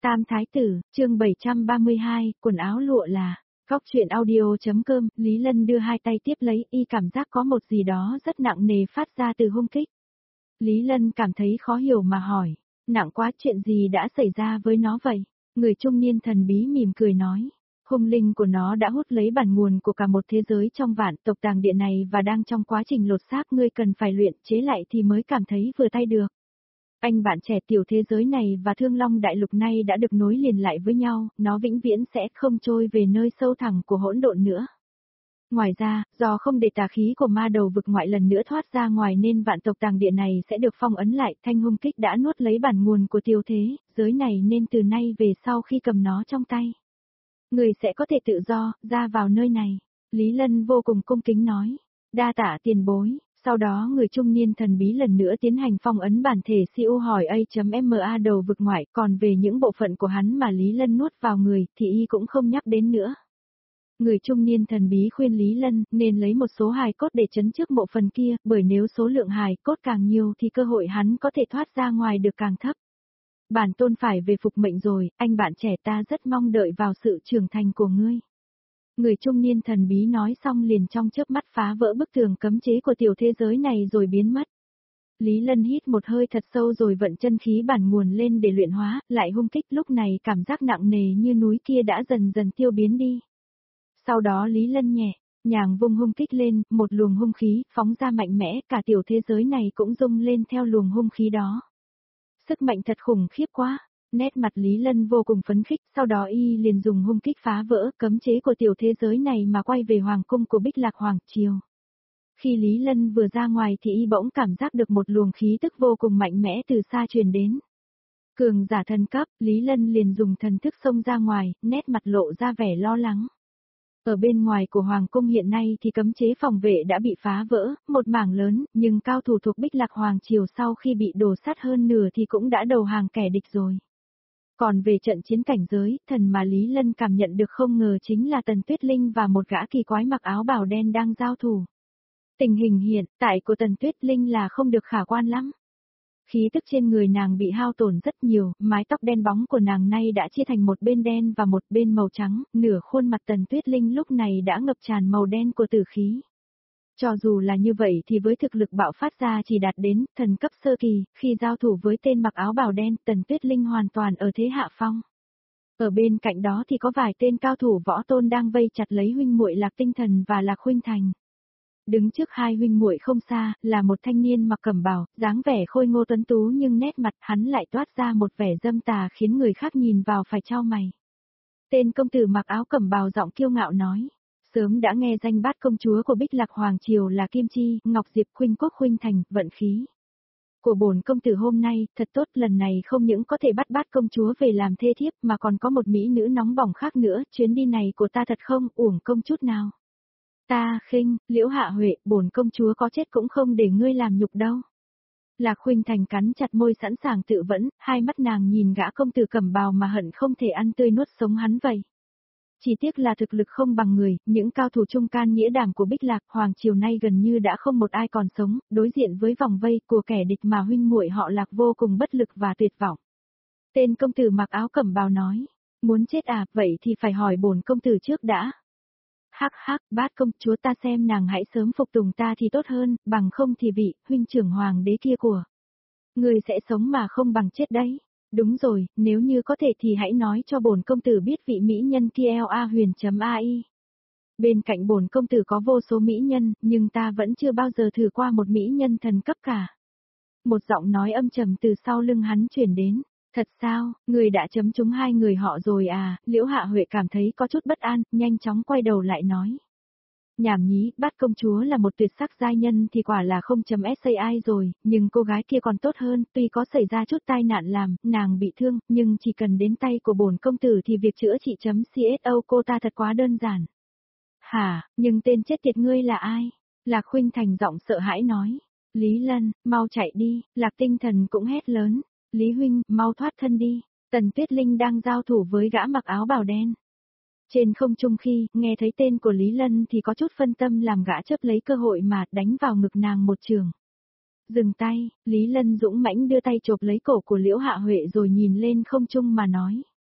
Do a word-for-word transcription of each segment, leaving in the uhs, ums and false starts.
Tam Thái Tử, chương bảy trăm ba mươi hai, quần áo lụa là, góc chuyện audio.com, Lý Lân đưa hai tay tiếp lấy, y cảm giác có một gì đó rất nặng nề phát ra từ hung kích. Lý Lân cảm thấy khó hiểu mà hỏi, nặng quá, chuyện gì đã xảy ra với nó vậy? Người trung niên thần bí mỉm cười nói, hung linh của nó đã hút lấy bản nguồn của cả một thế giới trong vạn tộc tàng địa này và đang trong quá trình lột xác, ngươi cần phải luyện chế lại thì mới cảm thấy vừa tay được. Anh bạn trẻ, tiểu thế giới này và Thương Long Đại Lục này đã được nối liền lại với nhau, nó vĩnh viễn sẽ không trôi về nơi sâu thẳm của hỗn độn nữa. Ngoài ra, do không để tà khí của ma đầu vực ngoại lần nữa thoát ra ngoài nên vạn tộc tàng địa này sẽ được phong ấn lại, thanh hung kích đã nuốt lấy bản nguồn của tiểu thế giới này nên từ nay về sau khi cầm nó trong tay, người sẽ có thể tự do, ra vào nơi này. Lý Lân vô cùng cung kính nói, đa tạ tiền bối. Sau đó người trung niên thần bí lần nữa tiến hành phong ấn bản thể xê u hỏi A.ma đầu vực ngoại, còn về những bộ phận của hắn mà Lý Lân nuốt vào người thì y cũng không nhắc đến nữa. Người trung niên thần bí khuyên Lý Lân nên lấy một số hài cốt để chấn trước bộ phận kia, bởi nếu số lượng hài cốt càng nhiều thì cơ hội hắn có thể thoát ra ngoài được càng thấp. Bản tôn phải về phục mệnh rồi, anh bạn trẻ, ta rất mong đợi vào sự trưởng thành của ngươi. Người trung niên thần bí nói xong liền trong chớp mắt phá vỡ bức tường cấm chế của tiểu thế giới này rồi biến mất. Lý Lân hít một hơi thật sâu rồi vận chân khí bản nguồn lên để luyện hóa, lại hung kích, lúc này cảm giác nặng nề như núi kia đã dần dần tiêu biến đi. Sau đó Lý Lân nhẹ nhàng vung hung kích lên, một luồng hung khí phóng ra mạnh mẽ, cả tiểu thế giới này cũng rung lên theo luồng hung khí đó. Sức mạnh thật khủng khiếp quá. Nét mặt Lý Lân vô cùng phấn khích, sau đó y liền dùng hung kích phá vỡ cấm chế của tiểu thế giới này mà quay về hoàng cung của Bích Lạc Hoàng Triều. Khi Lý Lân vừa ra ngoài thì y bỗng cảm giác được một luồng khí tức vô cùng mạnh mẽ từ xa truyền đến. Cường giả thần cấp, Lý Lân liền dùng thần thức xông ra ngoài, nét mặt lộ ra vẻ lo lắng. Ở bên ngoài của Hoàng cung hiện nay thì cấm chế phòng vệ đã bị phá vỡ, một mảng lớn, nhưng cao thủ thuộc Bích Lạc Hoàng Triều sau khi bị đổ sát hơn nửa thì cũng đã đầu hàng kẻ địch rồi. Còn về trận chiến cảnh giới, thần mà Lý Lân cảm nhận được không ngờ chính là Tần Tuyết Linh và một gã kỳ quái mặc áo bào đen đang giao thủ. Tình hình hiện tại của Tần Tuyết Linh là không được khả quan lắm. Khí tức trên người nàng bị hao tổn rất nhiều, mái tóc đen bóng của nàng nay đã chia thành một bên đen và một bên màu trắng, nửa khuôn mặt Tần Tuyết Linh lúc này đã ngập tràn màu đen của tử khí. Cho dù là như vậy thì với thực lực bạo phát ra chỉ đạt đến thần cấp sơ kỳ, khi giao thủ với tên mặc áo bào đen, Tần Tuyết Linh hoàn toàn ở thế hạ phong. Ở bên cạnh đó thì có vài tên cao thủ võ tôn đang vây chặt lấy huynh muội Lạc Tinh Thần và Lạc Khuynh Thành. Đứng trước hai huynh muội không xa, là một thanh niên mặc cẩm bào, dáng vẻ khôi ngô tuấn tú nhưng nét mặt hắn lại toát ra một vẻ dâm tà khiến người khác nhìn vào phải chau mày. Tên công tử mặc áo cẩm bào giọng kiêu ngạo nói. Sớm đã nghe danh bát công chúa của Bích Lạc Hoàng Triều là Kim Chi, Ngọc Diệp, Khuynh Quốc, Khuynh Thành, vận khí của bổn công tử hôm nay, thật tốt, lần này không những có thể bắt bát công chúa về làm thê thiếp mà còn có một mỹ nữ nóng bỏng khác nữa, chuyến đi này của ta thật không uổng công chút nào. Ta khinh, Liễu Hạ Huệ, bổn công chúa có chết cũng không để ngươi làm nhục đâu. Lạc Khuynh Thành cắn chặt môi sẵn sàng tự vẫn, hai mắt nàng nhìn gã công tử cẩm bào mà hận không thể ăn tươi nuốt sống hắn vậy. Chỉ tiếc là thực lực không bằng người, những cao thủ trung can nghĩa đảm của Bích Lạc Hoàng Triều nay gần như đã không một ai còn sống, đối diện với vòng vây của kẻ địch mà huynh muội họ Lạc vô cùng bất lực và tuyệt vọng. Tên công tử mặc áo cẩm bào nói, muốn chết à, vậy thì phải hỏi bổn công tử trước đã. Hắc hắc, bát công chúa, ta xem nàng hãy sớm phục tùng ta thì tốt hơn, bằng không thì vị huynh trưởng hoàng đế kia của người sẽ sống mà không bằng chết đấy. Đúng rồi, nếu như có thể thì hãy nói cho bổn công tử biết vị mỹ nhân kia la huyền.ai. Bên cạnh bổn công tử có vô số mỹ nhân, nhưng ta vẫn chưa bao giờ thử qua một mỹ nhân thần cấp cả. Một giọng nói âm trầm từ sau lưng hắn truyền đến. Thật sao, người đã chấm trúng hai người họ rồi à? Liễu Hạ Huệ cảm thấy có chút bất an, nhanh chóng quay đầu lại nói. Nhảm nhí, bát công chúa là một tuyệt sắc giai nhân thì quả là không chấm sai rồi, nhưng cô gái kia còn tốt hơn, tuy có xảy ra chút tai nạn làm, nàng bị thương, nhưng chỉ cần đến tay của bổn công tử thì việc chữa trị chấm co cô ta thật quá đơn giản. Hả, nhưng tên chết tiệt ngươi là ai? Lạc Khuynh Thành giọng sợ hãi nói. Lý Lân, mau chạy đi, Lạc Tinh Thần cũng hét lớn. Lý huynh, mau thoát thân đi. Tần Tuyết Linh đang giao thủ với gã mặc áo bào đen. Trên không trung khi nghe thấy tên của Lý Lân thì có chút phân tâm làm gã chớp lấy cơ hội mà đánh vào ngực nàng một trường. Dừng tay, Lý Lân dũng mãnh đưa tay chộp lấy cổ của Liễu Hạ Huệ rồi nhìn lên không trung mà nói.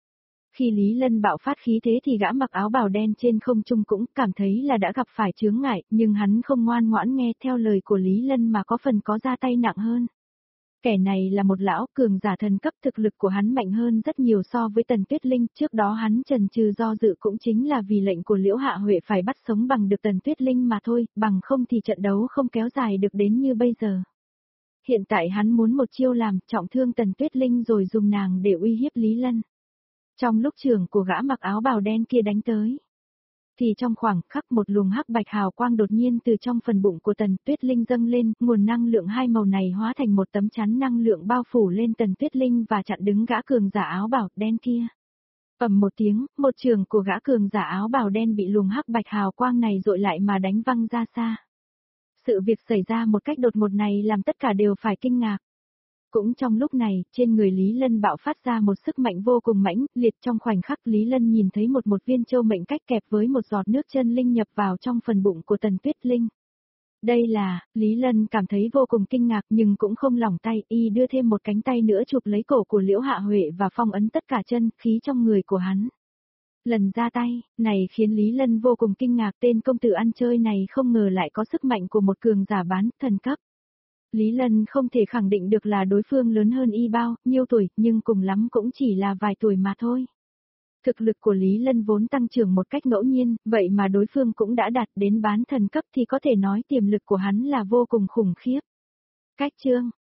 Khi Lý Lân bạo phát khí thế thì gã mặc áo bào đen trên không trung cũng cảm thấy là đã gặp phải chướng ngại, nhưng hắn không ngoan ngoãn nghe theo lời của Lý Lân mà có phần có ra tay nặng hơn. Kẻ này là một lão cường giả thần cấp, thực lực của hắn mạnh hơn rất nhiều so với Tần Tuyết Linh, trước đó hắn chần chừ do dự cũng chính là vì lệnh của Liễu Hạ Huệ phải bắt sống bằng được Tần Tuyết Linh mà thôi, bằng không thì trận đấu không kéo dài được đến như bây giờ. Hiện tại hắn muốn một chiêu làm trọng thương Tần Tuyết Linh rồi dùng nàng để uy hiếp Lý Lân. Trong lúc trưởng của gã mặc áo bào đen kia đánh tới, thì trong khoảng khắc một luồng hắc bạch hào quang đột nhiên từ trong phần bụng của Tần Tuyết Linh dâng lên, nguồn năng lượng hai màu này hóa thành một tấm chắn năng lượng bao phủ lên Tần Tuyết Linh và chặn đứng gã cường giả áo bào đen kia. Ầm một tiếng, một trường của gã cường giả áo bào đen bị luồng hắc bạch hào quang này dội lại mà đánh văng ra xa. Sự việc xảy ra một cách đột ngột này làm tất cả đều phải kinh ngạc. Cũng trong lúc này, trên người Lý Lân bạo phát ra một sức mạnh vô cùng mãnh liệt, trong khoảnh khắc Lý Lân nhìn thấy một một viên châu mệnh cách kẹp với một giọt nước chân linh nhập vào trong phần bụng của Tần Tuyết Linh. Đây là, Lý Lân cảm thấy vô cùng kinh ngạc nhưng cũng không lỏng tay, y đưa thêm một cánh tay nữa chụp lấy cổ của Liễu Hạ Huệ và phong ấn tất cả chân khí trong người của hắn. Lần ra tay, này khiến Lý Lân vô cùng kinh ngạc, tên công tử ăn chơi này không ngờ lại có sức mạnh của một cường giả bán thần cấp. Lý Lân không thể khẳng định được là đối phương lớn hơn y bao nhiêu tuổi, nhưng cùng lắm cũng chỉ là vài tuổi mà thôi. Thực lực của Lý Lân vốn tăng trưởng một cách ngẫu nhiên, vậy mà đối phương cũng đã đạt đến bán thần cấp thì có thể nói tiềm lực của hắn là vô cùng khủng khiếp. Cách chương,